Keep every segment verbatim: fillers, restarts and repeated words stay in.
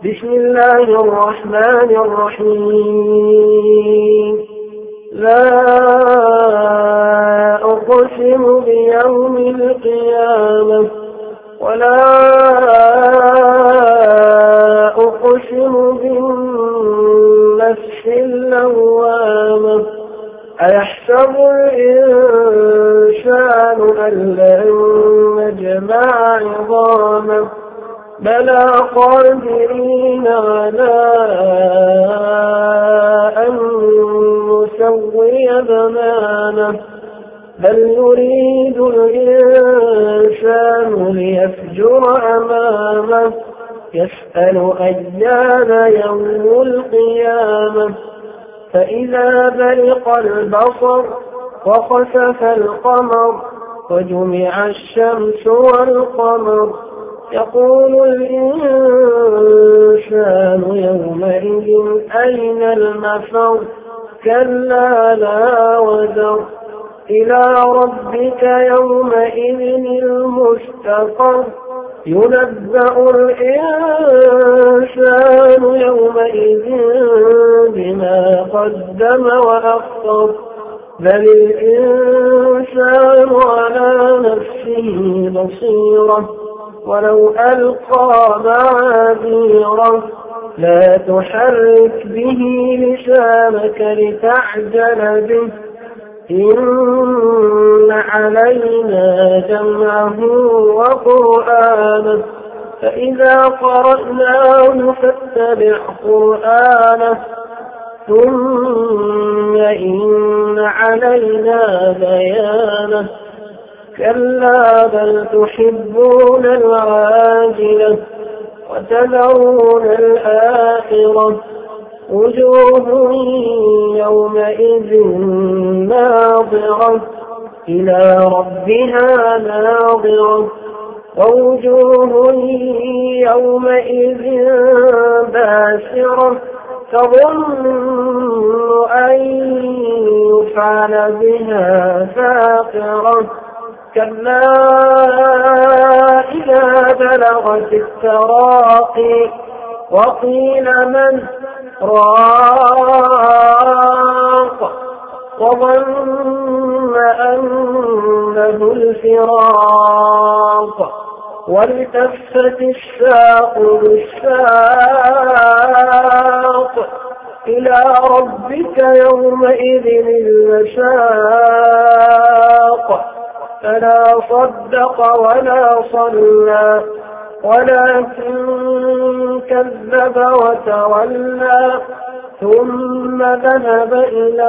بسم الله الرحمن الرحيم لا أقسم بيوم القيامة ولا أقسم بالنفس اللوامة أيحسب الإنسان أن لن نجمع عظامه بلى قادرين على أن نسوي بنانه بل يريد الإنسان ليفجر أمامه يسأل أيان يوم القيامة فإذا برق البصر وخسف القمر وجمع الشمس والقمر يقول الإنسان يومئذ أين المفر كلا لا وزر إلى ربك يومئذ المستقر ينبأ الإنسان يومئذ بما قدم وأخر بل الإنسان على نفسه بصيرة ولو ألقى معاذيره لا تحرك به لسانك لتعجل به إن علينا جمعه وقرآنه فإذا قرأناه فاتبع قرآنه ثم إن علينا بيانه كلا بل تحبون العاجلة وتذرون الآخرة وجوه يومئذ ناظرة إلى ربها ناظرة ووجوه يومئذ باسرة تظن أن يفعل بها فاقرة كلا إذا بلغت التراقي وقيل من راق وظن أنه الفراق والتفت الساق بالساق إلى ربك يومئذ المساق فلا صدق ولا صلى ولكن كذب وتولى ثم ذهب إلى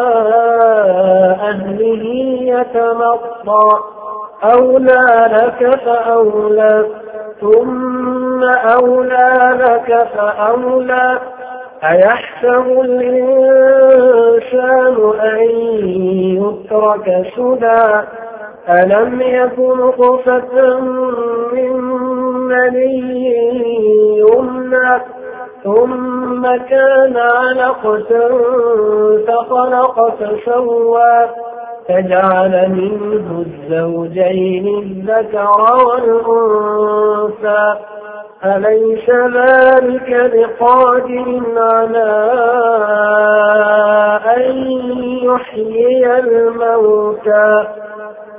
أهله يتمطى أولى لك فأولى ثم أولى لك فأولى أيحسب الإنسان أن يترك سدى ألم يكن نطفة من مني يمنى ثم كان علقة فخلق فسوى فجعل منه الزوجين الذكر والأنثى أليس ذلك بقادر على أن يحيي الموتى